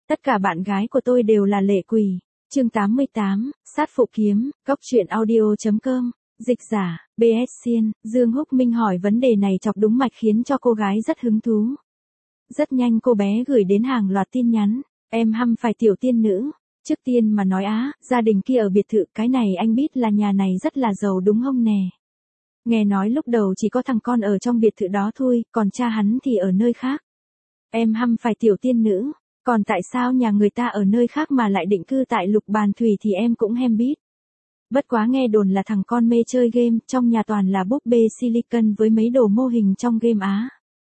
Tất cả bạn gái của tôi đều là lệ quỷ. Chương 88, sát phụ kiếm, Cóc truyện audio.com, dịch giả, BS Xiên. Dương Húc Minh hỏi vấn đề này chọc đúng mạch khiến cho cô gái rất hứng thú. Rất nhanh cô bé gửi đến hàng loạt tin nhắn, em hăm phải tiểu tiên nữ. Trước tiên mà nói gia đình kia ở biệt thự, cái này anh biết là nhà này rất là giàu đúng không nè. Nghe nói lúc đầu chỉ có thằng con ở trong biệt thự đó thôi, còn cha hắn thì ở nơi khác. Em hăm phải tiểu tiên nữ, còn tại sao nhà người ta ở nơi khác mà lại định cư tại Lục Bàn Thủy thì em cũng hem biết. Bất quá nghe đồn là thằng con mê chơi game, trong nhà toàn là búp bê silicon với mấy đồ mô hình trong game á.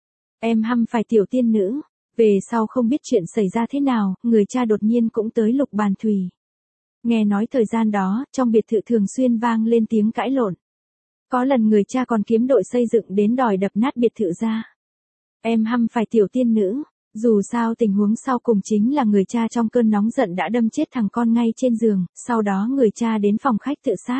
Em hăm phải tiểu tiên nữ, về sau không biết chuyện xảy ra thế nào, người cha đột nhiên cũng tới Lục Bàn Thủy. Nghe nói thời gian đó, trong biệt thự thường xuyên vang lên tiếng cãi lộn. Có lần người cha còn kiếm đội xây dựng đến đòi đập nát biệt thự ra. Em hăm phải tiểu tiên nữ, dù sao tình huống sau cùng chính là người cha trong cơn nóng giận đã đâm chết thằng con ngay trên giường, sau đó người cha đến phòng khách tự sát.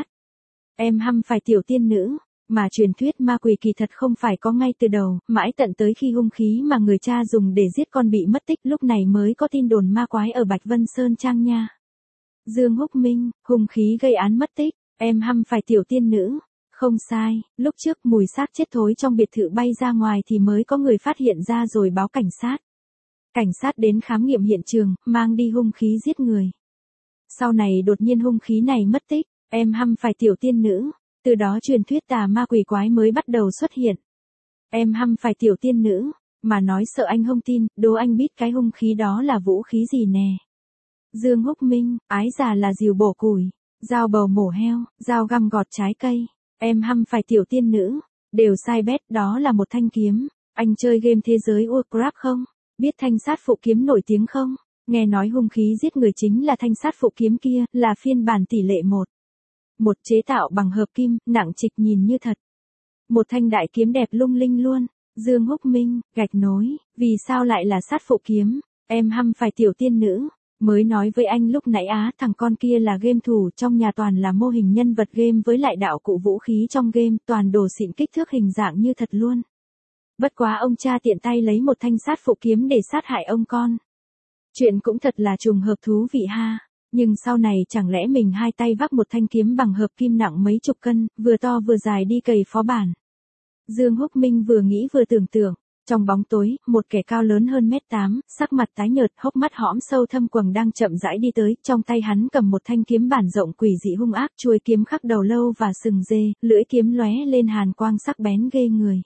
Em hăm phải tiểu tiên nữ, mà truyền thuyết ma quỷ kỳ thật không phải có ngay từ đầu, mãi tận tới khi hung khí mà người cha dùng để giết con bị mất tích lúc này mới có tin đồn ma quái ở Bạch Vân Sơn Trang nha. Dương Húc Minh, hung khí gây án mất tích, em hăm phải tiểu tiên nữ. Không sai, lúc trước mùi xác chết thối trong biệt thự bay ra ngoài thì mới có người phát hiện ra rồi báo cảnh sát. Cảnh sát đến khám nghiệm hiện trường, mang đi hung khí giết người. Sau này đột nhiên hung khí này mất tích, em hăm phải tiểu tiên nữ, từ đó truyền thuyết tà ma quỷ quái mới bắt đầu xuất hiện. Em hăm phải tiểu tiên nữ, mà nói sợ anh không tin, đố anh biết cái hung khí đó là vũ khí gì nè. Dương Húc Minh, ái già là rìu bổ củi, dao bầu mổ heo, dao găm gọt trái cây. Em hăm phải tiểu tiên nữ, đều sai bét, đó là một thanh kiếm. Anh chơi game thế giới Warcraft không? Biết thanh sát phụ kiếm nổi tiếng không? Nghe nói hung khí giết người chính là thanh sát phụ kiếm kia, là phiên bản tỷ lệ 1. Một chế tạo bằng hợp kim, nặng trịch nhìn như thật. Một thanh đại kiếm đẹp lung linh luôn. Dương Húc Minh, gạch nối, vì sao lại là sát phụ kiếm? Em hăm phải tiểu tiên nữ. Mới nói với anh lúc nãy thằng con kia là game thủ, trong nhà toàn là mô hình nhân vật game với lại đạo cụ vũ khí trong game, toàn đồ xịn kích thước hình dạng như thật luôn. Bất quá ông cha tiện tay lấy một thanh sát phụ kiếm để sát hại ông con. Chuyện cũng thật là trùng hợp thú vị ha, nhưng sau này chẳng lẽ mình hai tay vác một thanh kiếm bằng hợp kim nặng mấy chục cân, vừa to vừa dài đi cày phó bản. Dương Húc Minh vừa nghĩ vừa tưởng tượng. Trong bóng tối, một kẻ cao lớn hơn 1m8, sắc mặt tái nhợt, hốc mắt hõm sâu thâm quầng đang chậm rãi đi tới, trong tay hắn cầm một thanh kiếm bản rộng quỷ dị hung ác, chuôi kiếm khắc đầu lâu và sừng dê, lưỡi kiếm lóe lên hàn quang sắc bén ghê người.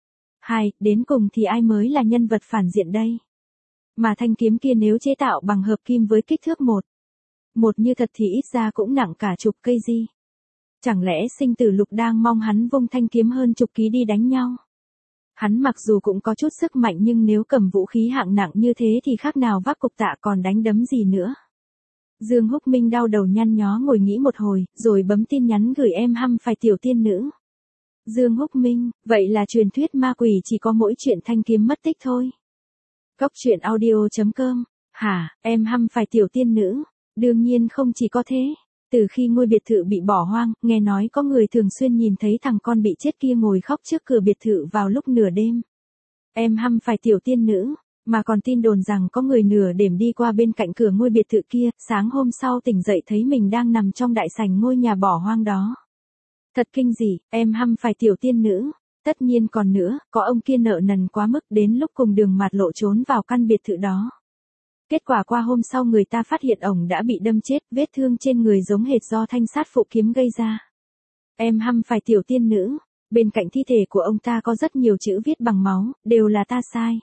Đến cùng thì ai mới là nhân vật phản diện đây? Mà thanh kiếm kia nếu chế tạo bằng hợp kim với kích thước 1 như thật thì ít ra cũng nặng cả chục cây gì. Chẳng lẽ sinh tử lục đang mong hắn vung thanh kiếm hơn chục ký đi đánh nhau? Hắn mặc dù cũng có chút sức mạnh nhưng nếu cầm vũ khí hạng nặng như thế thì khác nào vác cục tạ còn đánh đấm gì nữa. Dương Húc Minh đau đầu nhăn nhó ngồi nghĩ một hồi, rồi bấm tin nhắn gửi em hăm phải tiểu tiên nữ. Dương Húc Minh, vậy là truyền thuyết ma quỷ chỉ có mỗi chuyện thanh kiếm mất tích thôi. Cóc truyện audio.com, hả, em hăm phải tiểu tiên nữ, đương nhiên không chỉ có thế. Từ khi ngôi biệt thự bị bỏ hoang, nghe nói có người thường xuyên nhìn thấy thằng con bị chết kia ngồi khóc trước cửa biệt thự vào lúc nửa đêm. Em hăm phải tiểu tiên nữ, mà còn tin đồn rằng có người nửa đêm đi qua bên cạnh cửa ngôi biệt thự kia, sáng hôm sau tỉnh dậy thấy mình đang nằm trong đại sảnh ngôi nhà bỏ hoang đó. Thật kinh dị, em hăm phải tiểu tiên nữ. Tất nhiên còn nữa, có ông kia nợ nần quá mức đến lúc cùng đường mạt lộ trốn vào căn biệt thự đó. Kết quả qua hôm sau người ta phát hiện ổng đã bị đâm chết, vết thương trên người giống hệt do thanh sát phụ kiếm gây ra. Em hăm phải tiểu tiên nữ, bên cạnh thi thể của ông ta có rất nhiều chữ viết bằng máu, đều là ta sai.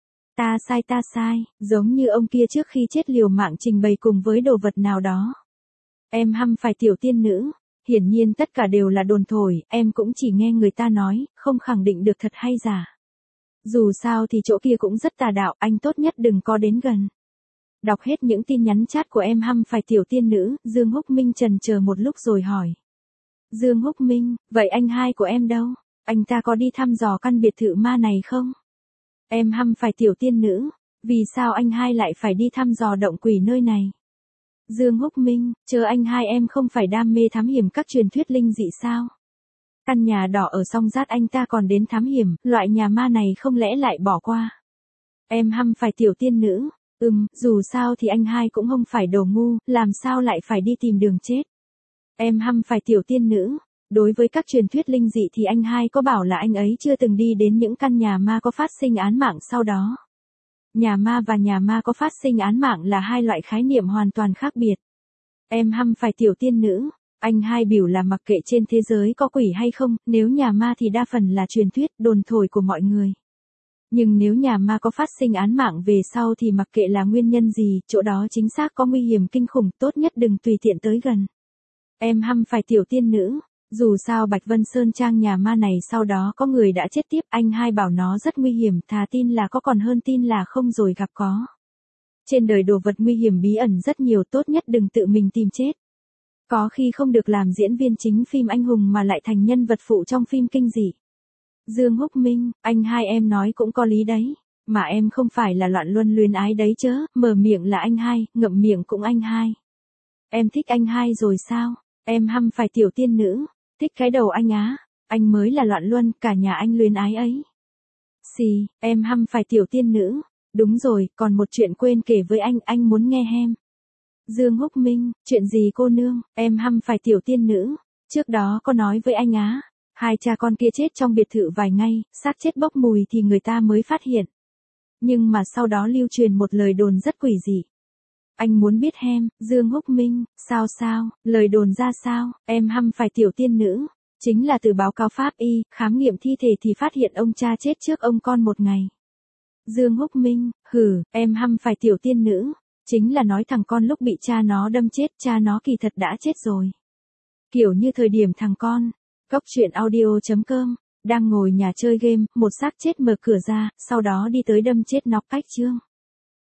Ta sai, giống như ông kia trước khi chết liều mạng trình bày cùng với đồ vật nào đó. Em hăm phải tiểu tiên nữ, hiển nhiên tất cả đều là đồn thổi, em cũng chỉ nghe người ta nói, không khẳng định được thật hay giả. Dù sao thì chỗ kia cũng rất tà đạo, anh tốt nhất đừng có đến gần. Đọc hết những tin nhắn chat của em hăm phải tiểu tiên nữ, Dương Húc Minh chần chờ một lúc rồi hỏi. Dương Húc Minh, vậy anh hai của em đâu? Anh ta có đi thăm dò căn biệt thự ma này không? Em hăm phải tiểu tiên nữ, vì sao anh hai lại phải đi thăm dò động quỷ nơi này? Dương Húc Minh, chờ anh hai em không phải đam mê thám hiểm các truyền thuyết linh dị sao? Căn nhà đỏ ở Song Giát anh ta còn đến thám hiểm, loại nhà ma này không lẽ lại bỏ qua? Em hăm phải tiểu tiên nữ. Dù sao thì anh hai cũng không phải đồ ngu, làm sao lại phải đi tìm đường chết. Em hăm phải tiểu tiên nữ. Đối với các truyền thuyết linh dị thì anh hai có bảo là anh ấy chưa từng đi đến những căn nhà ma có phát sinh án mạng sau đó. Nhà ma và nhà ma có phát sinh án mạng là hai loại khái niệm hoàn toàn khác biệt. Em hăm phải tiểu tiên nữ. Anh hai biểu là mặc kệ trên thế giới có quỷ hay không, nếu nhà ma thì đa phần là truyền thuyết, đồn thổi của mọi người. Nhưng nếu nhà ma có phát sinh án mạng về sau thì mặc kệ là nguyên nhân gì, chỗ đó chính xác có nguy hiểm kinh khủng, tốt nhất đừng tùy tiện tới gần. Em hăm phải tiểu tiên nữ. Dù sao Bạch Vân Sơn Trang nhà ma này sau đó có người đã chết tiếp, anh hai bảo nó rất nguy hiểm, thà tin là có còn hơn tin là không rồi gặp có. Trên đời đồ vật nguy hiểm bí ẩn rất nhiều, tốt nhất đừng tự mình tìm chết. Có khi không được làm diễn viên chính phim anh hùng mà lại thành nhân vật phụ trong phim kinh dị. Dương Húc Minh, anh hai em nói cũng có lý đấy. Mà em không phải là loạn luân luyến ái đấy chớ, mở miệng là anh hai, ngậm miệng cũng anh hai. Em thích anh hai rồi sao? Em hăm phải tiểu tiên nữ. Thích cái đầu anh á. Anh mới là loạn luân, cả nhà anh luyến ái ấy. Xì, em hăm phải tiểu tiên nữ. Đúng rồi, còn một chuyện quên kể với anh muốn nghe hem. Dương Húc Minh, chuyện gì cô nương, em hăm phải tiểu tiên nữ. Trước đó có nói với anh á. Hai cha con kia chết trong biệt thự vài ngày, xác chết bốc mùi thì người ta mới phát hiện. Nhưng mà sau đó lưu truyền một lời đồn rất quỷ dị. Anh muốn biết hem, Dương Húc Minh, sao, lời đồn ra sao, em hăm phải tiểu tiên nữ. Chính là từ báo cáo pháp y, khám nghiệm thi thể thì phát hiện ông cha chết trước ông con một ngày. Dương Húc Minh, em hăm phải tiểu tiên nữ. Chính là nói thằng con lúc bị cha nó đâm chết, cha nó kỳ thật đã chết rồi. Kiểu như thời điểm thằng con, Cốc truyện audio.com, đang ngồi nhà chơi game, một xác chết mở cửa ra, sau đó đi tới đâm chết nọc cách Trương.